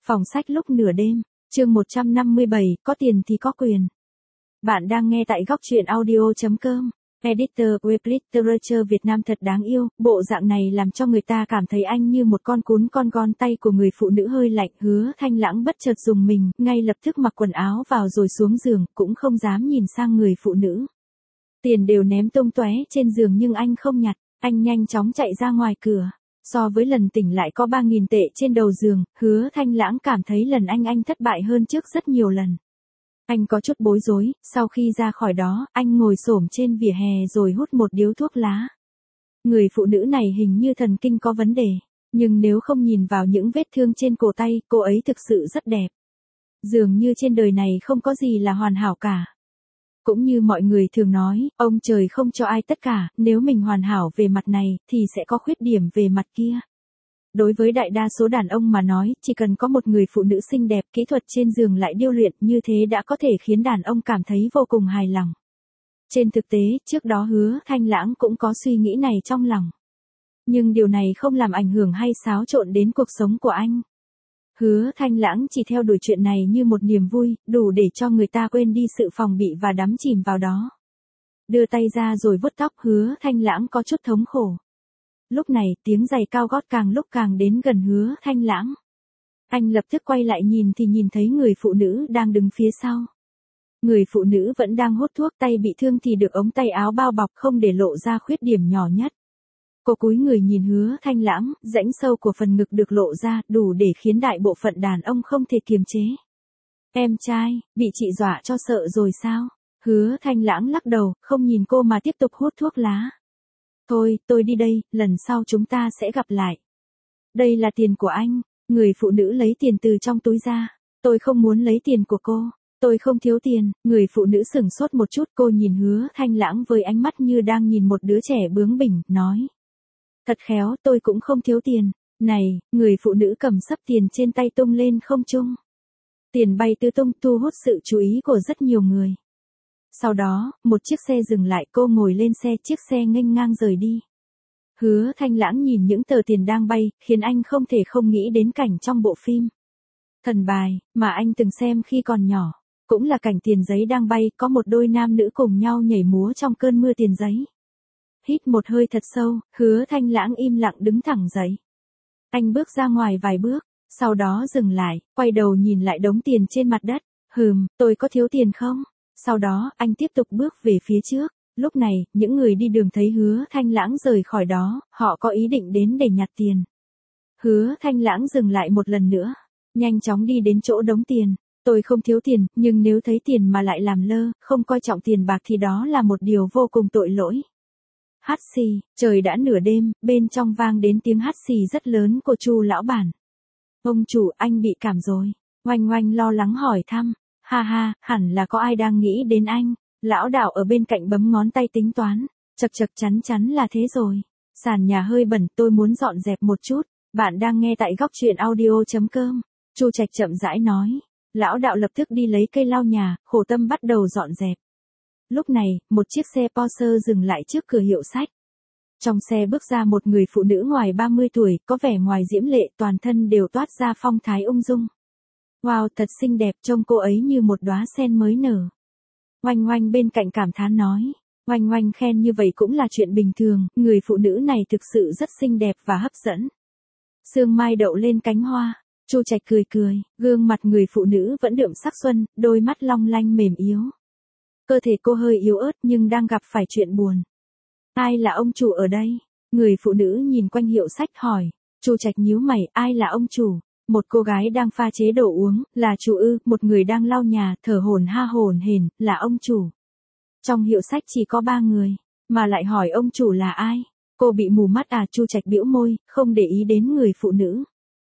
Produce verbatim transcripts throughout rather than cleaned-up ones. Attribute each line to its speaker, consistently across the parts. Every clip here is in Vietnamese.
Speaker 1: Phòng sách lúc nửa đêm, chương một trăm năm mươi bảy, có tiền thì có quyền. Bạn đang nghe tại góc truyện audio chấm com. Editor Web Literature Việt Nam thật đáng yêu, bộ dạng này làm cho người ta cảm thấy anh như một con cún con gon. Tay của người phụ nữ hơi lạnh. Hứa Thanh Lãng bất chợt dùng mình, ngay lập tức mặc quần áo vào rồi xuống giường, cũng không dám nhìn sang người phụ nữ. Tiền đều ném tung tóe trên giường nhưng anh không nhặt, anh nhanh chóng chạy ra ngoài cửa. So với lần tỉnh lại có ba nghìn tệ trên đầu giường, Hứa Thanh Lãng cảm thấy lần anh anh thất bại hơn trước rất nhiều lần. Anh có chút bối rối, sau khi ra khỏi đó, anh ngồi xổm trên vỉa hè rồi hút một điếu thuốc lá. Người phụ nữ này hình như thần kinh có vấn đề, nhưng nếu không nhìn vào những vết thương trên cổ tay, cô ấy thực sự rất đẹp. Dường như trên đời này không có gì là hoàn hảo cả. Cũng như mọi người thường nói, ông trời không cho ai tất cả, nếu mình hoàn hảo về mặt này, thì sẽ có khuyết điểm về mặt kia. Đối với đại đa số đàn ông mà nói, chỉ cần có một người phụ nữ xinh đẹp, kỹ thuật trên giường lại điêu luyện, như thế đã có thể khiến đàn ông cảm thấy vô cùng hài lòng. Trên thực tế, trước đó Hứa Thanh Lãng cũng có suy nghĩ này trong lòng. Nhưng điều này không làm ảnh hưởng hay xáo trộn đến cuộc sống của anh. Hứa Thanh Lãng chỉ theo đuổi chuyện này như một niềm vui, đủ để cho người ta quên đi sự phòng bị và đắm chìm vào đó. Đưa tay ra rồi vuốt tóc, Hứa Thanh Lãng có chút thống khổ. Lúc này, tiếng giày cao gót càng lúc càng đến gần Hứa Thanh Lãng. Anh lập tức quay lại nhìn thì nhìn thấy người phụ nữ đang đứng phía sau. Người phụ nữ vẫn đang hút thuốc, tay bị thương thì được ống tay áo bao bọc không để lộ ra khuyết điểm nhỏ nhất. Cô cúi người nhìn Hứa Thanh Lãng, rãnh sâu của phần ngực được lộ ra, đủ để khiến đại bộ phận đàn ông không thể kiềm chế. Em trai, bị chị dọa cho sợ rồi sao? Hứa Thanh Lãng lắc đầu, không nhìn cô mà tiếp tục hút thuốc lá. Thôi, tôi đi đây, lần sau chúng ta sẽ gặp lại. Đây là tiền của anh. Người phụ nữ lấy tiền từ trong túi ra. Tôi không muốn lấy tiền của cô. Tôi không thiếu tiền. Người phụ nữ sửng sốt một chút, cô nhìn Hứa Thanh Lãng với ánh mắt như đang nhìn một đứa trẻ bướng bỉnh, nói. Thật khéo, tôi cũng không thiếu tiền. Này, người phụ nữ cầm xấp tiền trên tay tung lên không trung. Tiền bay tứ tung, thu hút sự chú ý của rất nhiều người. Sau đó, một chiếc xe dừng lại, cô ngồi lên xe, chiếc xe nghênh ngang rời đi. Hứa Thanh Lãng nhìn những tờ tiền đang bay, khiến anh không thể không nghĩ đến cảnh trong bộ phim Thần Bài, mà anh từng xem khi còn nhỏ. Cũng là cảnh tiền giấy đang bay, có một đôi nam nữ cùng nhau nhảy múa trong cơn mưa tiền giấy. Hít một hơi thật sâu, Hứa Thanh Lãng im lặng đứng thẳng dậy. Anh bước ra ngoài vài bước, sau đó dừng lại, quay đầu nhìn lại đống tiền trên mặt đất. Hừm, tôi có thiếu tiền không? Sau đó, anh tiếp tục bước về phía trước. Lúc này, những người đi đường thấy Hứa Thanh Lãng rời khỏi đó, họ có ý định đến để nhặt tiền. Hứa Thanh Lãng dừng lại một lần nữa, nhanh chóng đi đến chỗ đống tiền. Tôi không thiếu tiền, nhưng nếu thấy tiền mà lại làm lơ, không coi trọng tiền bạc thì đó là một điều vô cùng tội lỗi. Hắt xì, trời đã nửa đêm, bên trong vang đến tiếng hắt xì rất lớn của Chu lão bản. Ông chủ, anh bị cảm rồi. Oanh Oanh lo lắng hỏi thăm. Ha ha, hẳn là có ai đang nghĩ đến anh. Lão đạo ở bên cạnh bấm ngón tay tính toán. Chật chật, chắn chắn là thế rồi. Sàn nhà hơi bẩn, tôi muốn dọn dẹp một chút. Bạn đang nghe tại góc truyện audio chấm com. Chu Trạch chậm rãi nói. Lão đạo lập tức đi lấy cây lau nhà, khổ tâm bắt đầu dọn dẹp. Lúc này, một chiếc xe Porsche dừng lại trước cửa hiệu sách. Trong xe bước ra một người phụ nữ ngoài ba mươi tuổi, có vẻ ngoài diễm lệ, toàn thân đều toát ra phong thái ung dung. Wow, thật xinh đẹp, trông cô ấy như một đóa sen mới nở. Oanh Oanh bên cạnh cảm thán nói. Oanh Oanh khen như vậy cũng là chuyện bình thường, người phụ nữ này thực sự rất xinh đẹp và hấp dẫn. Sương mai đậu lên cánh hoa. Chu Trạch cười cười, gương mặt người phụ nữ vẫn đượm sắc xuân, đôi mắt long lanh mềm yếu. Cơ thể cô hơi yếu ớt nhưng đang gặp phải chuyện buồn. Ai là ông chủ ở đây? Người phụ nữ nhìn quanh hiệu sách hỏi. Chu Trạch nhíu mày, ai là ông chủ? Một cô gái đang pha chế đồ uống, là chủ ư? Một người đang lau nhà, thở hổn ha hổn hển, là ông chủ. Trong hiệu sách chỉ có ba người, mà lại hỏi ông chủ là ai? Cô bị mù mắt à? Chu Trạch bĩu môi, không để ý đến người phụ nữ.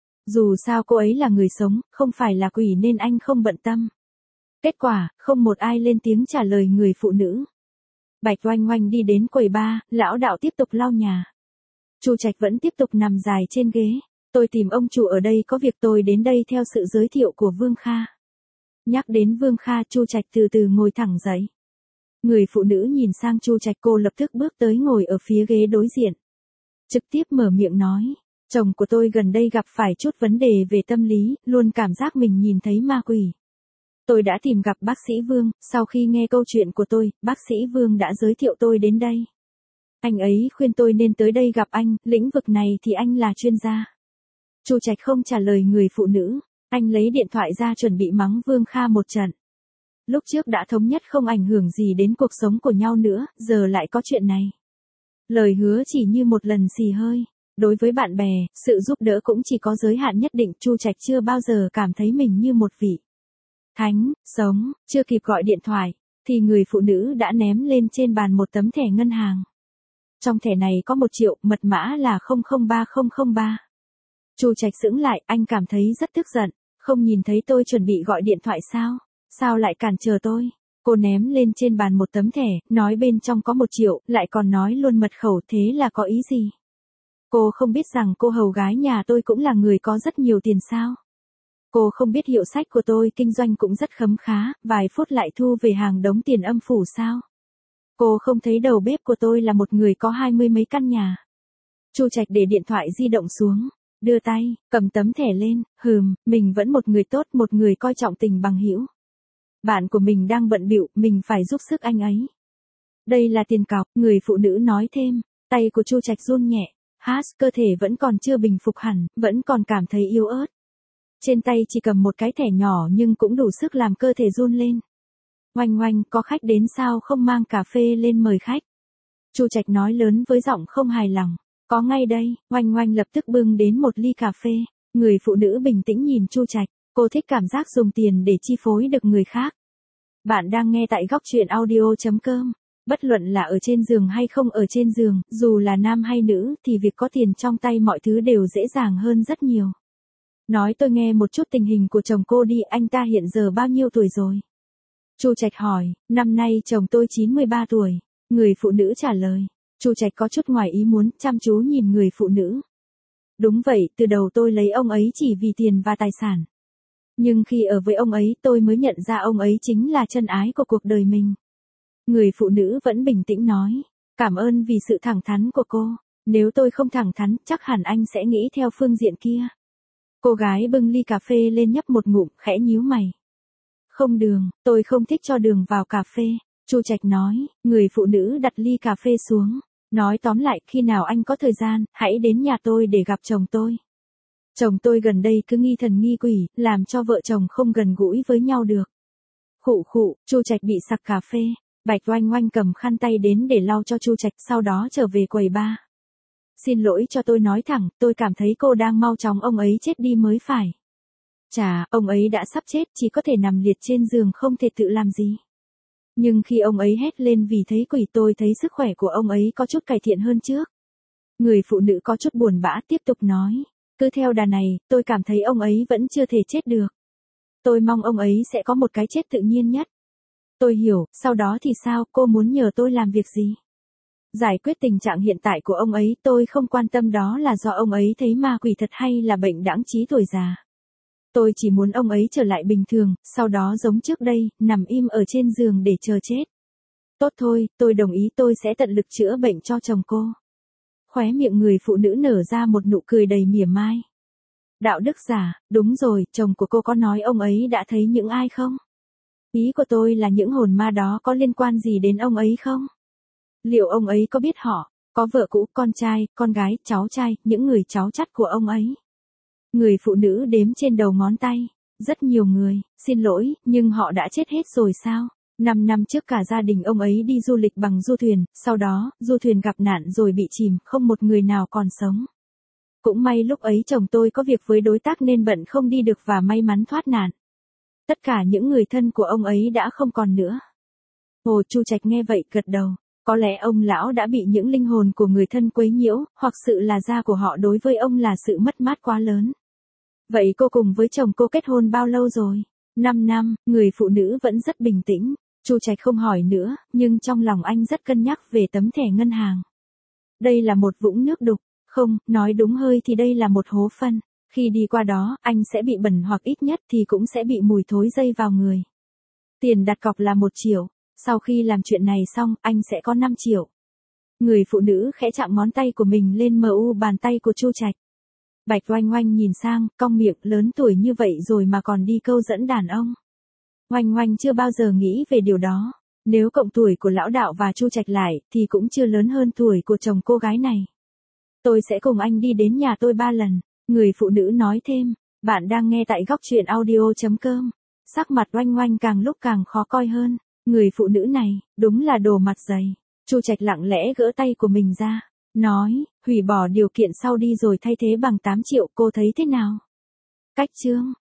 Speaker 1: Dù sao cô ấy là người sống, không phải là quỷ nên anh không bận tâm. Kết quả, không một ai lên tiếng trả lời người phụ nữ. Bạch Oanh Oanh đi đến quầy bar, lão đạo tiếp tục lau nhà. Chu Trạch vẫn tiếp tục nằm dài trên ghế. Tôi tìm ông chủ ở đây có việc, tôi đến đây theo sự giới thiệu của Vương Kha. Nhắc đến Vương Kha, Chu Trạch từ từ ngồi thẳng dậy. Người phụ nữ nhìn sang Chu Trạch, cô lập tức bước tới ngồi ở phía ghế đối diện. Trực tiếp mở miệng nói. Chồng của tôi gần đây gặp phải chút vấn đề về tâm lý, luôn cảm giác mình nhìn thấy ma quỷ. Tôi đã tìm gặp bác sĩ Vương, sau khi nghe câu chuyện của tôi, bác sĩ Vương đã giới thiệu tôi đến đây. Anh ấy khuyên tôi nên tới đây gặp anh, lĩnh vực này thì anh là chuyên gia. Chu Trạch không trả lời người phụ nữ, anh lấy điện thoại ra chuẩn bị mắng Vương Kha một trận. Lúc trước đã thống nhất không ảnh hưởng gì đến cuộc sống của nhau nữa, giờ lại có chuyện này. Lời hứa chỉ như một lần xì hơi. Đối với bạn bè, sự giúp đỡ cũng chỉ có giới hạn nhất định. Chu Trạch chưa bao giờ cảm thấy mình như một vị thánh, sống, chưa kịp gọi điện thoại, thì người phụ nữ đã ném lên trên bàn một tấm thẻ ngân hàng. Trong thẻ này có một triệu, mật mã là không không ba không không ba. Chu Trạch sững lại, anh cảm thấy rất tức giận, không nhìn thấy tôi chuẩn bị gọi điện thoại sao? Sao lại cản trở tôi? Cô ném lên trên bàn một tấm thẻ, nói bên trong có một triệu, lại còn nói luôn mật khẩu, thế là có ý gì? Cô không biết rằng cô hầu gái nhà tôi cũng là người có rất nhiều tiền sao? Cô không biết hiệu sách của tôi kinh doanh cũng rất khấm khá, vài phút lại thu về hàng đống tiền âm phủ sao? Cô không thấy đầu bếp của tôi là một người có hai mươi mấy căn nhà. Chu Trạch để điện thoại di động xuống, đưa tay, cầm tấm thẻ lên, hừm, mình vẫn một người tốt, một người coi trọng tình bằng hữu. Bạn của mình đang bận bịu, mình phải giúp sức anh ấy. Đây là tiền cọc, người phụ nữ nói thêm, tay của Chu Trạch run nhẹ, hát, cơ thể vẫn còn chưa bình phục hẳn, vẫn còn cảm thấy yếu ớt. Trên tay chỉ cầm một cái thẻ nhỏ nhưng cũng đủ sức làm cơ thể run lên. Oanh oanh, có khách đến sao không mang cà phê lên mời khách? Chu Trạch nói lớn với giọng không hài lòng. Có ngay đây, oanh oanh lập tức bưng đến một ly cà phê. Người phụ nữ bình tĩnh nhìn Chu Trạch, cô thích cảm giác dùng tiền để chi phối được người khác. Bạn đang nghe tại góc truyện audio chấm com. Bất luận là ở trên giường hay không ở trên giường, dù là nam hay nữ, thì việc có tiền trong tay mọi thứ đều dễ dàng hơn rất nhiều. Nói tôi nghe một chút tình hình của chồng cô đi, anh ta hiện giờ bao nhiêu tuổi rồi? Chu Trạch hỏi, năm nay chồng tôi chín mươi ba tuổi. Người phụ nữ trả lời. Chu Trạch có chút ngoài ý muốn, chăm chú nhìn người phụ nữ. Đúng vậy, từ đầu tôi lấy ông ấy chỉ vì tiền và tài sản. Nhưng khi ở với ông ấy tôi mới nhận ra ông ấy chính là chân ái của cuộc đời mình. Người phụ nữ vẫn bình tĩnh nói, cảm ơn vì sự thẳng thắn của cô. Nếu tôi không thẳng thắn, chắc hẳn anh sẽ nghĩ theo phương diện kia. Cô gái bưng ly cà phê lên nhấp một ngụm, khẽ nhíu mày. Không đường, tôi không thích cho đường vào cà phê. Chu Trạch nói, người phụ nữ đặt ly cà phê xuống. Nói tóm lại, khi nào anh có thời gian, hãy đến nhà tôi để gặp chồng tôi. Chồng tôi gần đây cứ nghi thần nghi quỷ, làm cho vợ chồng không gần gũi với nhau được. Khụ khụ, Chu Trạch bị sặc cà phê. Bạch Oanh Oanh cầm khăn tay đến để lau cho Chu Trạch, sau đó trở về quầy bar. Xin lỗi cho tôi nói thẳng, tôi cảm thấy cô đang mau chóng ông ấy chết đi mới phải. Chà, ông ấy đã sắp chết, chỉ có thể nằm liệt trên giường không thể tự làm gì. Nhưng khi ông ấy hét lên vì thấy quỷ, tôi thấy sức khỏe của ông ấy có chút cải thiện hơn trước. Người phụ nữ có chút buồn bã tiếp tục nói, cứ theo đà này, tôi cảm thấy ông ấy vẫn chưa thể chết được. Tôi mong ông ấy sẽ có một cái chết tự nhiên nhất. Tôi hiểu, sau đó thì sao, cô muốn nhờ tôi làm việc gì? Giải quyết tình trạng hiện tại của ông ấy, tôi không quan tâm đó là do ông ấy thấy ma quỷ thật hay là bệnh đãng trí tuổi già. Tôi chỉ muốn ông ấy trở lại bình thường, sau đó giống trước đây, nằm im ở trên giường để chờ chết. Tốt thôi, tôi đồng ý, tôi sẽ tận lực chữa bệnh cho chồng cô. Khóe miệng người phụ nữ nở ra một nụ cười đầy mỉa mai. Đạo đức giả, đúng rồi, chồng của cô có nói ông ấy đã thấy những ai không? Ý của tôi là những hồn ma đó có liên quan gì đến ông ấy không? Liệu ông ấy có biết họ, có vợ cũ, con trai, con gái, cháu trai, những người cháu chắt của ông ấy? Người phụ nữ đếm trên đầu ngón tay. Rất nhiều người, xin lỗi, nhưng họ đã chết hết rồi sao? Năm năm trước cả gia đình ông ấy đi du lịch bằng du thuyền, sau đó, du thuyền gặp nạn rồi bị chìm, không một người nào còn sống. Cũng may lúc ấy chồng tôi có việc với đối tác nên bận không đi được và may mắn thoát nạn. Tất cả những người thân của ông ấy đã không còn nữa. Hồ Chu Trạch nghe vậy gật đầu. Có lẽ ông lão đã bị những linh hồn của người thân quấy nhiễu, hoặc sự là gia của họ đối với ông là sự mất mát quá lớn. Vậy cô cùng với chồng cô kết hôn bao lâu rồi? Năm năm, người phụ nữ vẫn rất bình tĩnh. Chu Trạch không hỏi nữa, nhưng trong lòng anh rất cân nhắc về tấm thẻ ngân hàng. Đây là một vũng nước đục, không, nói đúng hơi thì đây là một hố phân. Khi đi qua đó, anh sẽ bị bẩn hoặc ít nhất thì cũng sẽ bị mùi thối dây vào người. Tiền đặt cọc là một triệu. Sau khi làm chuyện này xong, anh sẽ có năm triệu. Người phụ nữ khẽ chạm ngón tay của mình lên mu bàn tay của Chu Trạch. Bạch Oanh Oanh nhìn sang, cong miệng, lớn tuổi như vậy rồi mà còn đi câu dẫn đàn ông. Oanh Oanh chưa bao giờ nghĩ về điều đó. Nếu cộng tuổi của lão đạo và Chu Trạch lại, thì cũng chưa lớn hơn tuổi của chồng cô gái này. Tôi sẽ cùng anh đi đến nhà tôi ba lần. Người phụ nữ nói thêm. Bạn đang nghe tại góc truyện audio.com. Sắc mặt Oanh Oanh càng lúc càng khó coi hơn. Người phụ nữ này, đúng là đồ mặt dày. Chu Trạch lặng lẽ gỡ tay của mình ra. Nói, hủy bỏ điều kiện sau đi rồi thay thế bằng tám triệu, cô thấy thế nào? Cách chương.